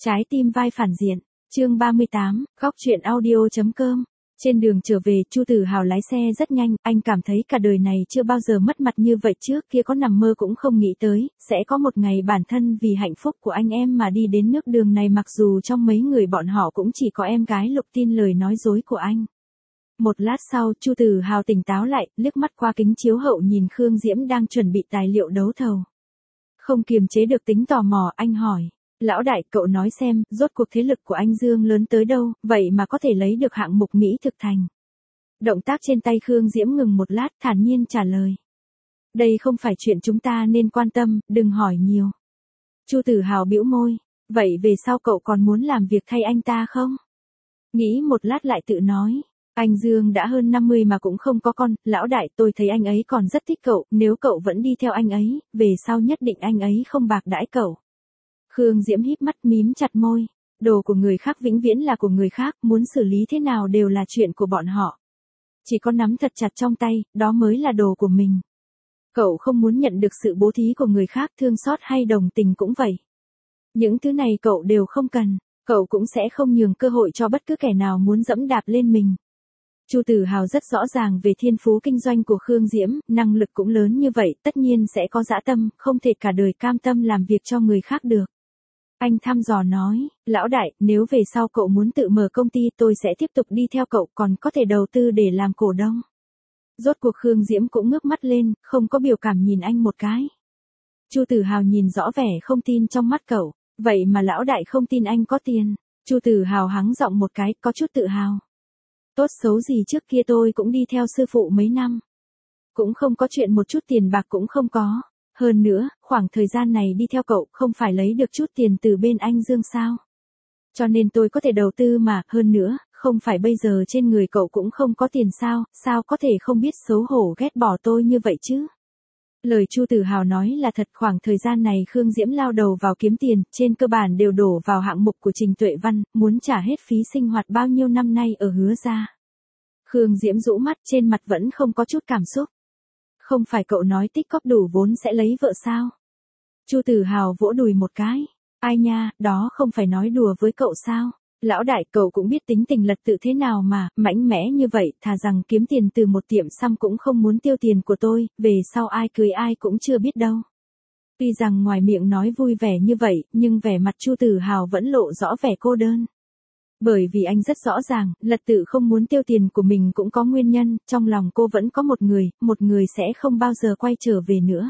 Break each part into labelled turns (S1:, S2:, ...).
S1: Trái tim vai phản diện, chương 38, góc truyện audio.com. Trên đường trở về, Chu Tử Hào lái xe rất nhanh, anh cảm thấy cả đời này chưa bao giờ mất mặt như vậy, trước kia có nằm mơ cũng không nghĩ tới, sẽ có một ngày bản thân vì hạnh phúc của anh em mà đi đến nước đường này, mặc dù trong mấy người bọn họ cũng chỉ có em gái Lục tin lời nói dối của anh. Một lát sau, Chu Tử Hào tỉnh táo lại, liếc mắt qua kính chiếu hậu nhìn Khương Diễm đang chuẩn bị tài liệu đấu thầu. Không kiềm chế được tính tò mò, anh hỏi. Lão đại, cậu nói xem, rốt cuộc thế lực của anh Dương lớn tới đâu, vậy mà có thể lấy được hạng mục Mỹ thực thành. Động tác trên tay Khương Diễm ngừng một lát, thản nhiên trả lời. Đây không phải chuyện chúng ta nên quan tâm, đừng hỏi nhiều. Chu Tử Hào bĩu môi, vậy về sau cậu còn muốn làm việc thay anh ta không? Nghĩ một lát lại tự nói. Anh Dương đã hơn 50 mà cũng không có con, lão đại, tôi thấy anh ấy còn rất thích cậu, nếu cậu vẫn đi theo anh ấy, về sau nhất định anh ấy không bạc đãi cậu. Khương Diễm híp mắt mím chặt môi, đồ của người khác vĩnh viễn là của người khác, muốn xử lý thế nào đều là chuyện của bọn họ. Chỉ có nắm thật chặt trong tay, đó mới là đồ của mình. Cậu không muốn nhận được sự bố thí của người khác, thương xót hay đồng tình cũng vậy. Những thứ này cậu đều không cần, cậu cũng sẽ không nhường cơ hội cho bất cứ kẻ nào muốn dẫm đạp lên mình. Chu Tử Hào rất rõ ràng về thiên phú kinh doanh của Khương Diễm, năng lực cũng lớn như vậy, tất nhiên sẽ có dã tâm, không thể cả đời cam tâm làm việc cho người khác được. Anh thăm dò nói, lão đại, nếu về sau cậu muốn tự mở công ty tôi sẽ tiếp tục đi theo cậu, còn có thể đầu tư để làm cổ đông. Rốt cuộc Khương Diễm cũng ngước mắt lên, không có biểu cảm nhìn anh một cái. Chu Tử Hào nhìn rõ vẻ không tin trong mắt cậu, vậy mà lão đại không tin anh có tiền. Chu Tử Hào hắng giọng một cái, có chút tự hào. Tốt xấu gì trước kia tôi cũng đi theo sư phụ mấy năm. Cũng không có chuyện một chút tiền bạc cũng không có. Hơn nữa, khoảng thời gian này đi theo cậu không phải lấy được chút tiền từ bên anh Dương sao. Cho nên tôi có thể đầu tư mà, hơn nữa, không phải bây giờ trên người cậu cũng không có tiền sao có thể không biết xấu hổ ghét bỏ tôi như vậy chứ. Lời Chu Tử Hào nói là thật, khoảng thời gian này Khương Diễm lao đầu vào kiếm tiền, trên cơ bản đều đổ vào hạng mục của Trình Tuệ Văn, muốn trả hết phí sinh hoạt bao nhiêu năm nay ở Hứa gia. Khương Diễm rũ mắt, trên mặt vẫn không có chút cảm xúc. Không phải cậu nói tích cóp đủ vốn sẽ lấy vợ sao? Chu Tử Hào vỗ đùi một cái. Ai nha, đó không phải nói đùa với cậu sao? Lão đại, cậu cũng biết tính tình lật tự thế nào mà, mãnh mẽ như vậy, thà rằng kiếm tiền từ một tiệm xăm cũng không muốn tiêu tiền của tôi, về sau ai cưới ai cũng chưa biết đâu. Tuy rằng ngoài miệng nói vui vẻ như vậy, nhưng vẻ mặt Chu Tử Hào vẫn lộ rõ vẻ cô đơn. Bởi vì anh rất rõ ràng, lật tự không muốn tiêu tiền của mình cũng có nguyên nhân, trong lòng cô vẫn có một người sẽ không bao giờ quay trở về nữa.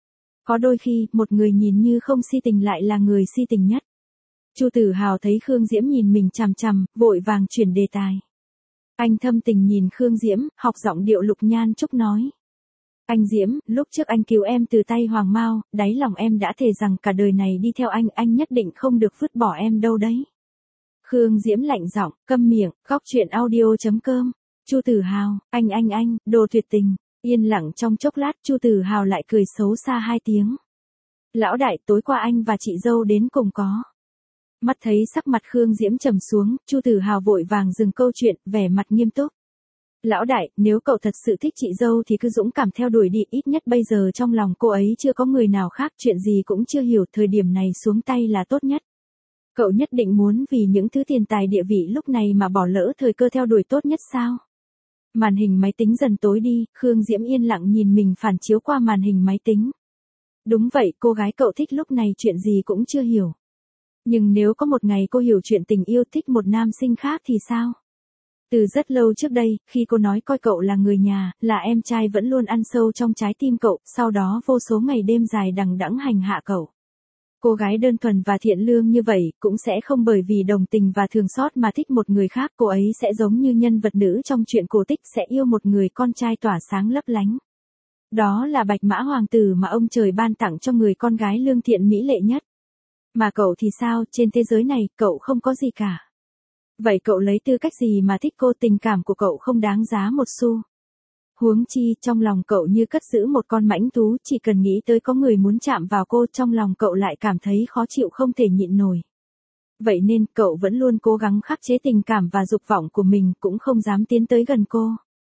S1: Có đôi khi, một người nhìn như không si tình lại là người si tình nhất. Chu Tử Hào thấy Khương Diễm nhìn mình chằm chằm, vội vàng chuyển đề tài. Anh thâm tình nhìn Khương Diễm, học giọng điệu Lục Nhan Trúc nói. Anh Diễm, lúc trước anh cứu em từ tay Hoàng Mao, đáy lòng em đã thề rằng cả đời này đi theo anh nhất định không được vứt bỏ em đâu đấy. Khương Diễm lạnh giọng, câm miệng, góc truyện audio.com. Chu Tử Hào, anh, đồ tuyệt tình. Yên lặng trong chốc lát, Chu Tử Hào lại cười xấu xa 2 tiếng. Lão đại, tối qua anh và chị dâu đến cùng có. Mắt thấy sắc mặt Khương Diễm trầm xuống, Chu Tử Hào vội vàng dừng câu chuyện, vẻ mặt nghiêm túc. Lão đại, nếu cậu thật sự thích chị dâu thì cứ dũng cảm theo đuổi đi, ít nhất bây giờ trong lòng cô ấy chưa có người nào khác, chuyện gì cũng chưa hiểu, thời điểm này xuống tay là tốt nhất. Cậu nhất định muốn vì những thứ tiền tài địa vị lúc này mà bỏ lỡ thời cơ theo đuổi tốt nhất sao? Màn hình máy tính dần tối đi, Khương Diễm yên lặng nhìn mình phản chiếu qua màn hình máy tính. Đúng vậy, cô gái cậu thích lúc này chuyện gì cũng chưa hiểu. Nhưng nếu có một ngày cô hiểu chuyện tình yêu, thích một nam sinh khác thì sao? Từ rất lâu trước đây, khi cô nói coi cậu là người nhà, là em trai vẫn luôn ăn sâu trong trái tim cậu, sau đó vô số ngày đêm dài đằng đẵng hành hạ cậu. Cô gái đơn thuần và thiện lương như vậy, cũng sẽ không bởi vì đồng tình và thương xót mà thích một người khác, cô ấy sẽ giống như nhân vật nữ trong truyện cổ tích, sẽ yêu một người con trai tỏa sáng lấp lánh. Đó là Bạch Mã Hoàng tử mà ông trời ban tặng cho người con gái lương thiện mỹ lệ nhất. Mà cậu thì sao, trên thế giới này, cậu không có gì cả. Vậy cậu lấy tư cách gì mà thích cô, tình cảm của cậu không đáng giá một xu. Huống chi, trong lòng cậu như cất giữ một con mãnh thú, chỉ cần nghĩ tới có người muốn chạm vào cô, trong lòng cậu lại cảm thấy khó chịu không thể nhịn nổi. Vậy nên, cậu vẫn luôn cố gắng khắc chế tình cảm và dục vọng của mình, cũng không dám tiến tới gần cô.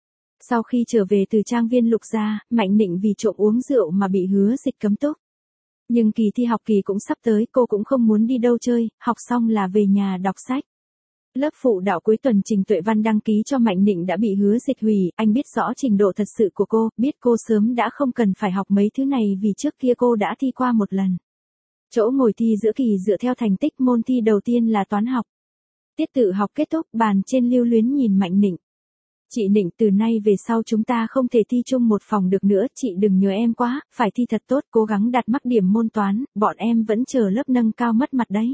S1: Sau khi trở về từ trang viên Lục gia, Mạnh Nịnh vì trộm uống rượu mà bị Hứa Dịch cấm túc. Nhưng kỳ thi học kỳ cũng sắp tới, cô cũng không muốn đi đâu chơi, học xong là về nhà đọc sách. Lớp phụ đạo cuối tuần Trình Tuệ Văn đăng ký cho Mạnh Nịnh đã bị Hứa Dịch hủy, anh biết rõ trình độ thật sự của cô, biết cô sớm đã không cần phải học mấy thứ này vì trước kia cô đã thi qua một lần. Chỗ ngồi thi giữa kỳ dựa theo thành tích môn thi đầu tiên là toán học. Tiết tự học kết thúc, bàn trên lưu luyến nhìn Mạnh Nịnh. Chị Nịnh, từ nay về sau chúng ta không thể thi chung một phòng được nữa, chị đừng nhớ em quá, phải thi thật tốt, cố gắng đạt mắc điểm môn toán, bọn em vẫn chờ lớp nâng cao mất mặt đấy.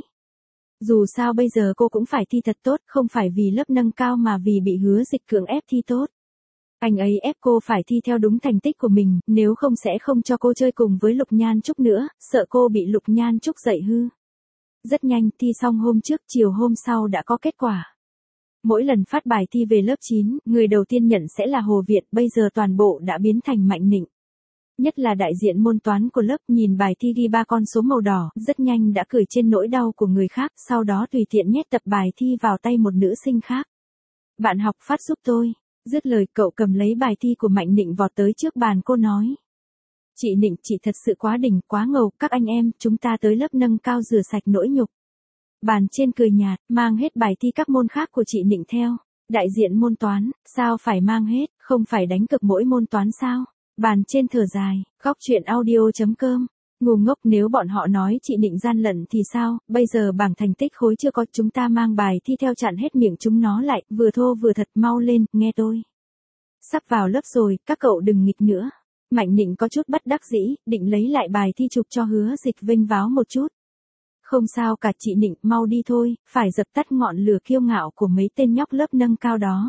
S1: Dù sao bây giờ cô cũng phải thi thật tốt, không phải vì lớp nâng cao mà vì bị Hứa Dịch cưỡng ép thi tốt. Anh ấy ép cô phải thi theo đúng thành tích của mình, nếu không sẽ không cho cô chơi cùng với Lục Nhan Trúc nữa, sợ cô bị Lục Nhan Trúc dạy hư. Rất nhanh, thi xong hôm trước, chiều hôm sau đã có kết quả. Mỗi lần phát bài thi về lớp 9, người đầu tiên nhận sẽ là Hồ Việt, bây giờ toàn bộ đã biến thành Mạnh Nịnh. Nhất là đại diện môn toán của lớp nhìn bài thi ghi 3 con số màu đỏ, rất nhanh đã cười trên nỗi đau của người khác, sau đó tùy tiện nhét tập bài thi vào tay một nữ sinh khác. Bạn học phát giúp tôi. Dứt lời cậu cầm lấy bài thi của Mạnh Nịnh vọt tới trước bàn cô nói. Chị Nịnh, chị thật sự quá đỉnh, quá ngầu, các anh em, chúng ta tới lớp nâng cao rửa sạch nỗi nhục. Bàn trên cười nhạt, mang hết bài thi các môn khác của chị Nịnh theo. Đại diện môn toán, sao phải mang hết, không phải đánh cực mỗi môn toán sao? Bàn trên thở dài, góc chuyện audio.com. Ngu ngốc, nếu bọn họ nói chị Nịnh gian lận thì sao, bây giờ bảng thành tích khối chưa có, chúng ta mang bài thi theo chặn hết miệng chúng nó lại, vừa thô vừa thật, mau lên, nghe tôi. Sắp vào lớp rồi, các cậu đừng nghịch nữa. Mạnh Nịnh có chút bất đắc dĩ, định lấy lại bài thi chụp cho Hứa Dịch vênh váo một chút. Không sao cả chị Nịnh, mau đi thôi, phải dập tắt ngọn lửa kiêu ngạo của mấy tên nhóc lớp nâng cao đó.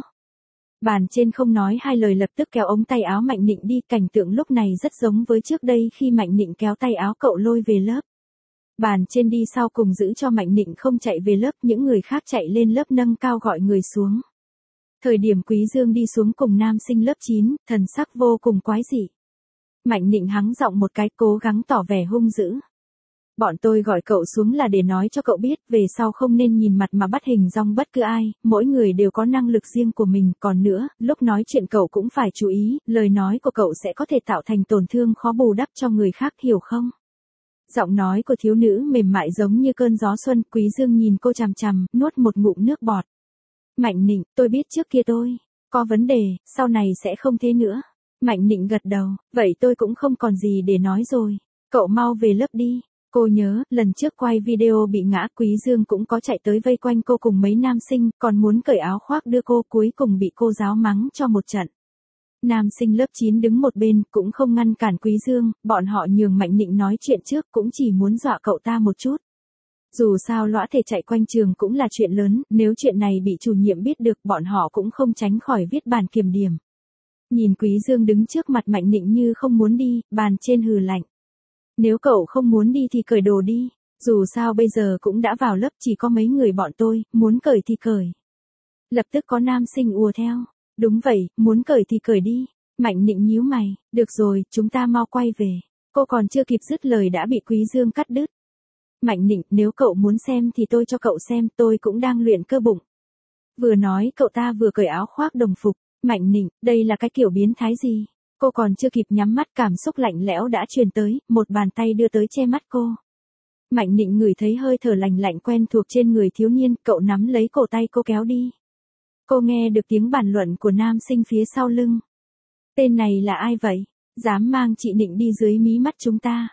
S1: Bàn trên không nói hai lời lập tức kéo ống tay áo Mạnh Nịnh đi, cảnh tượng lúc này rất giống với trước đây khi Mạnh Nịnh kéo tay áo cậu lôi về lớp. Bàn trên đi sau cùng giữ cho Mạnh Nịnh không chạy về lớp, những người khác chạy lên lớp nâng cao gọi người xuống. Thời điểm Quý Dương đi xuống cùng nam sinh lớp 9, thần sắc vô cùng quái dị. Mạnh Nịnh hắng giọng một cái, cố gắng tỏ vẻ hung dữ. Bọn tôi gọi cậu xuống là để nói cho cậu biết, về sau không nên nhìn mặt mà bắt hình dong bất cứ ai, mỗi người đều có năng lực riêng của mình, còn nữa, lúc nói chuyện cậu cũng phải chú ý, lời nói của cậu sẽ có thể tạo thành tổn thương khó bù đắp cho người khác, hiểu không? Giọng nói của thiếu nữ mềm mại giống như cơn gió xuân, Quý Dương nhìn cô chằm chằm, nuốt một ngụm nước bọt. Mạnh Nịnh, tôi biết trước kia tôi có vấn đề, sau này sẽ không thế nữa. Mạnh Nịnh gật đầu, vậy tôi cũng không còn gì để nói rồi. Cậu mau về lớp đi. Cô nhớ, lần trước quay video bị ngã, Quý Dương cũng có chạy tới vây quanh cô cùng mấy nam sinh, còn muốn cởi áo khoác đưa cô, cuối cùng bị cô giáo mắng cho một trận. Nam sinh lớp 9 đứng một bên, cũng không ngăn cản Quý Dương, bọn họ nhường Mạnh Nịnh nói chuyện trước, cũng chỉ muốn dọa cậu ta một chút. Dù sao lõa thể chạy quanh trường cũng là chuyện lớn, nếu chuyện này bị chủ nhiệm biết được, bọn họ cũng không tránh khỏi viết bản kiểm điểm. Nhìn Quý Dương đứng trước mặt Mạnh Nịnh như không muốn đi, bàn trên hừ lạnh. Nếu cậu không muốn đi thì cởi đồ đi, dù sao bây giờ cũng đã vào lớp, chỉ có mấy người bọn tôi, muốn cởi thì cởi. Lập tức có nam sinh ùa theo, đúng vậy, muốn cởi thì cởi đi. Mạnh Nịnh nhíu mày, được rồi, chúng ta mau quay về. Cô còn chưa kịp dứt lời đã bị Quý Dương cắt đứt. Mạnh Nịnh, nếu cậu muốn xem thì tôi cho cậu xem, tôi cũng đang luyện cơ bụng. Vừa nói cậu ta vừa cởi áo khoác đồng phục. Mạnh Nịnh, đây là cái kiểu biến thái gì? Cô còn chưa kịp nhắm mắt, cảm xúc lạnh lẽo đã truyền tới, một bàn tay đưa tới che mắt cô. Mạnh Nịnh ngửi thấy hơi thở lạnh lạnh quen thuộc trên người thiếu niên, cậu nắm lấy cổ tay cô kéo đi. Cô nghe được tiếng bàn luận của nam sinh phía sau lưng. Tên này là ai vậy? Dám mang chị Nịnh đi dưới mí mắt chúng ta.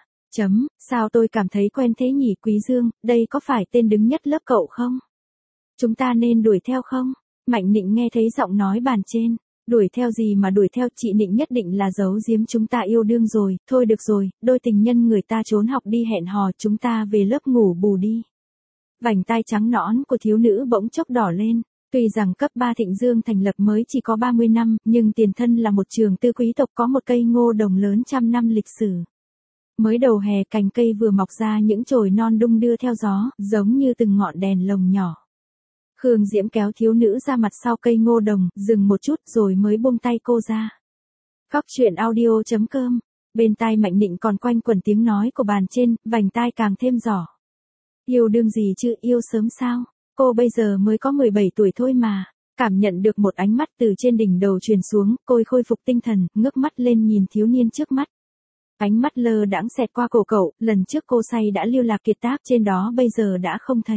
S1: Sao tôi cảm thấy quen thế nhỉ? Quý Dương, đây có phải tên đứng nhất lớp cậu không? Chúng ta nên đuổi theo không? Mạnh Nịnh nghe thấy giọng nói bàn trên. Đuổi theo gì mà đuổi theo, chị Nịnh nhất định là giấu giếm chúng ta yêu đương rồi, thôi được rồi, đôi tình nhân người ta trốn học đi hẹn hò, chúng ta về lớp ngủ bù đi. Vành tai trắng nõn của thiếu nữ bỗng chốc đỏ lên, tuy rằng cấp 3 Thịnh Dương thành lập mới chỉ có 30 năm, nhưng tiền thân là một trường tư quý tộc có một cây ngô đồng lớn trăm năm lịch sử. Mới đầu hè cành cây vừa mọc ra những chồi non đung đưa theo gió, giống như từng ngọn đèn lồng nhỏ. Khương Diễm kéo thiếu nữ ra mặt sau cây ngô đồng, dừng một chút rồi mới buông tay cô ra. Góc chuyện audio.com. Bên tai Mạnh Nịnh còn quanh quẩn tiếng nói của bàn trên, vành tai càng thêm giỏ. Yêu đương gì chứ, yêu sớm sao? Cô bây giờ mới có 17 tuổi thôi mà. Cảm nhận được một ánh mắt từ trên đỉnh đầu truyền xuống, cô khôi phục tinh thần, ngước mắt lên nhìn thiếu niên trước mắt. Ánh mắt lơ đãng xẹt qua cổ cậu, lần trước cô say đã lưu lạc kiệt tác trên đó bây giờ đã không thấy.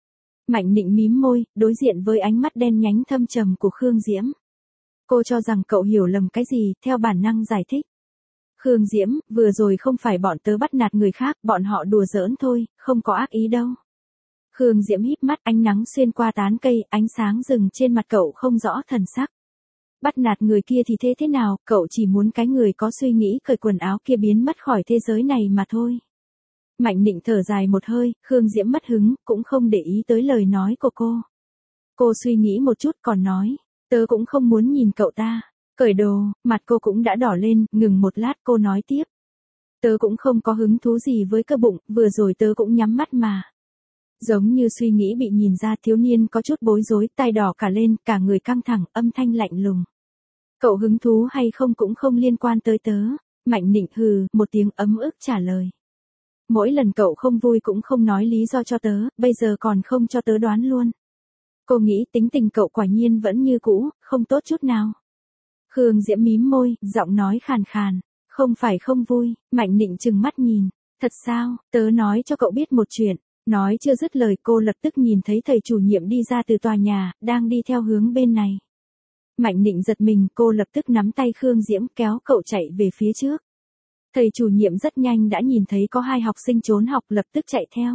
S1: Mạnh Nịnh mím môi, đối diện với ánh mắt đen nhánh thâm trầm của Khương Diễm. Cô cho rằng cậu hiểu lầm cái gì, theo bản năng giải thích. Khương Diễm, vừa rồi không phải bọn tớ bắt nạt người khác, bọn họ đùa giỡn thôi, không có ác ý đâu. Khương Diễm híp mắt, ánh nắng xuyên qua tán cây, ánh sáng rừng trên mặt cậu không rõ thần sắc. Bắt nạt người kia thì thế nào, cậu chỉ muốn cái người có suy nghĩ cởi quần áo kia biến mất khỏi thế giới này mà thôi. Mạnh Nịnh thở dài một hơi, Khương Diễm mất hứng, cũng không để ý tới lời nói của cô. Cô suy nghĩ một chút còn nói, tớ cũng không muốn nhìn cậu ta. Cởi đồ, mặt cô cũng đã đỏ lên, ngừng một lát cô nói tiếp. Tớ cũng không có hứng thú gì với cơ bụng, vừa rồi tớ cũng nhắm mắt mà. Giống như suy nghĩ bị nhìn ra, thiếu niên có chút bối rối, tai đỏ cả lên, cả người căng thẳng, âm thanh lạnh lùng. Cậu hứng thú hay không cũng không liên quan tới tớ. Mạnh Nịnh hừ, một tiếng ấm ức trả lời. Mỗi lần cậu không vui cũng không nói lý do cho tớ, bây giờ còn không cho tớ đoán luôn. Cô nghĩ tính tình cậu quả nhiên vẫn như cũ, không tốt chút nào. Khương Diễm mím môi, giọng nói khàn khàn. Không phải không vui, Mạnh Nịnh trừng mắt nhìn. Thật sao, tớ nói cho cậu biết một chuyện. Nói chưa dứt lời cô lập tức nhìn thấy thầy chủ nhiệm đi ra từ tòa nhà, đang đi theo hướng bên này. Mạnh Nịnh giật mình, cô lập tức nắm tay Khương Diễm kéo cậu chạy về phía trước. Thầy chủ nhiệm rất nhanh đã nhìn thấy có hai học sinh trốn học lập tức chạy theo.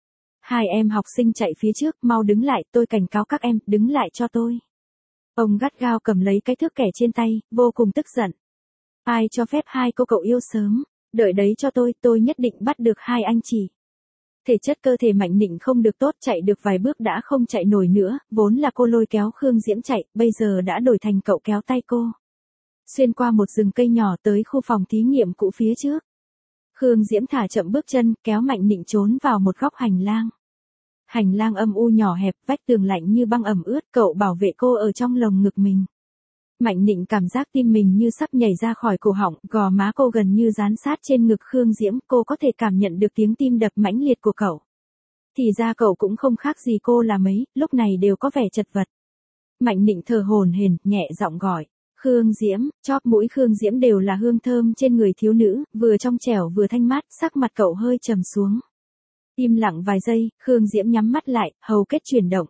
S1: Hai em học sinh chạy phía trước, mau đứng lại, tôi cảnh cáo các em, đứng lại cho tôi. Ông gắt gao cầm lấy cái thước kẻ trên tay, vô cùng tức giận. Ai cho phép hai cô cậu yêu sớm, đợi đấy cho tôi nhất định bắt được hai anh chị. Thể chất cơ thể Mạnh Nịnh không được tốt, chạy được vài bước đã không chạy nổi nữa, vốn là cô lôi kéo Khương Diễm chạy, bây giờ đã đổi thành cậu kéo tay cô. Xuyên qua một rừng cây nhỏ tới khu phòng thí nghiệm cũ phía trước. Khương Diễm thả chậm bước chân, kéo Mạnh Nịnh trốn vào một góc hành lang. Hành lang âm u nhỏ hẹp, vách tường lạnh như băng ẩm ướt, cậu bảo vệ cô ở trong lồng ngực mình. Mạnh Nịnh cảm giác tim mình như sắp nhảy ra khỏi cổ họng, gò má cô gần như dán sát trên ngực Khương Diễm, cô có thể cảm nhận được tiếng tim đập mãnh liệt của cậu. Thì ra cậu cũng không khác gì cô là mấy, lúc này đều có vẻ chật vật. Mạnh Nịnh thở hổn hển, nhẹ giọng gọi. Khương Diễm, chóp mũi Khương Diễm đều là hương thơm trên người thiếu nữ, vừa trong trẻo vừa thanh mát, sắc mặt cậu hơi trầm xuống. Im lặng vài giây, Khương Diễm nhắm mắt lại, hầu kết chuyển động.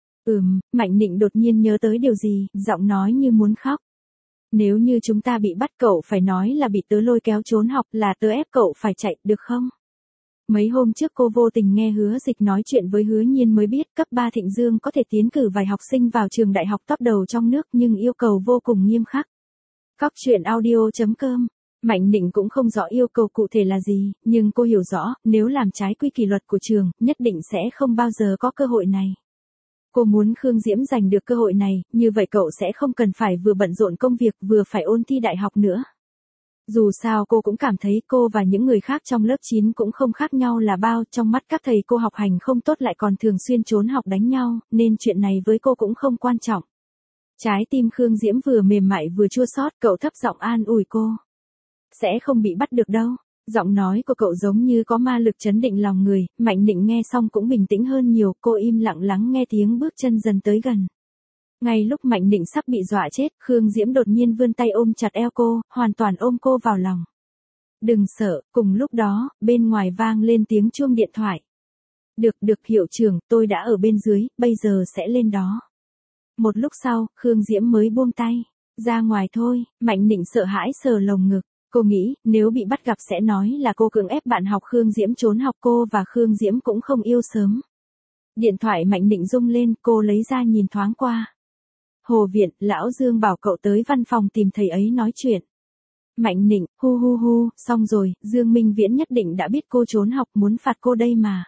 S1: Mạnh Nịnh đột nhiên nhớ tới điều gì, giọng nói như muốn khóc. Nếu như chúng ta bị bắt cậu phải nói là bị tớ lôi kéo trốn học, là tớ ép cậu phải chạy, được không? Mấy hôm trước cô vô tình nghe Hứa Dịch nói chuyện với Hứa Nhiên mới biết cấp 3 Thịnh Dương có thể tiến cử vài học sinh vào trường đại học top đầu trong nước nhưng yêu cầu vô cùng nghiêm khắc. Góc truyện audio.com. Mạnh Nịnh cũng không rõ yêu cầu cụ thể là gì, nhưng cô hiểu rõ, nếu làm trái quy kỷ luật của trường, nhất định sẽ không bao giờ có cơ hội này. Cô muốn Khương Diễm giành được cơ hội này, như vậy cậu sẽ không cần phải vừa bận rộn công việc vừa phải ôn thi đại học nữa. Dù sao cô cũng cảm thấy cô và những người khác trong lớp 9 cũng không khác nhau là bao, trong mắt các thầy cô học hành không tốt lại còn thường xuyên trốn học đánh nhau, nên chuyện này với cô cũng không quan trọng. Trái tim Khương Diễm vừa mềm mại vừa chua xót, cậu thấp giọng an ủi cô. Sẽ không bị bắt được đâu. Giọng nói của cậu giống như có ma lực trấn định lòng người, Mạnh Nịnh nghe xong cũng bình tĩnh hơn nhiều, cô im lặng lắng nghe tiếng bước chân dần tới gần. Ngay lúc Mạnh Nịnh sắp bị dọa chết, Khương Diễm đột nhiên vươn tay ôm chặt eo cô, hoàn toàn ôm cô vào lòng. Đừng sợ, cùng lúc đó, bên ngoài vang lên tiếng chuông điện thoại. Được hiệu trưởng, tôi đã ở bên dưới, bây giờ sẽ lên đó. Một lúc sau, Khương Diễm mới buông tay. Ra ngoài thôi, Mạnh Nịnh sợ hãi sờ lồng ngực. Cô nghĩ, nếu bị bắt gặp sẽ nói là cô cưỡng ép bạn học Khương Diễm trốn học, cô và Khương Diễm cũng không yêu sớm. Điện thoại Mạnh Nịnh rung lên, cô lấy ra nhìn thoáng qua. Hồ Viện, Lão Dương bảo cậu tới văn phòng tìm thầy ấy nói chuyện. Mạnh Nịnh, hu, xong rồi, Dương Minh Viễn nhất định đã biết cô trốn học muốn phạt cô đây mà.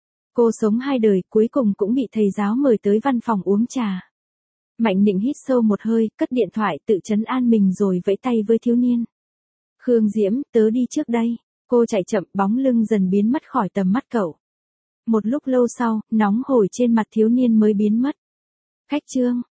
S1: Cô sống hai đời, cuối cùng cũng bị thầy giáo mời tới văn phòng uống trà. Mạnh Nịnh hít sâu một hơi, cất điện thoại tự trấn an mình rồi vẫy tay với thiếu niên. Khương Diễm, tớ đi trước đây. Cô chạy chậm, bóng lưng dần biến mất khỏi tầm mắt cậu. Một lúc lâu sau, nóng hổi trên mặt thiếu niên mới biến mất. Khách trương,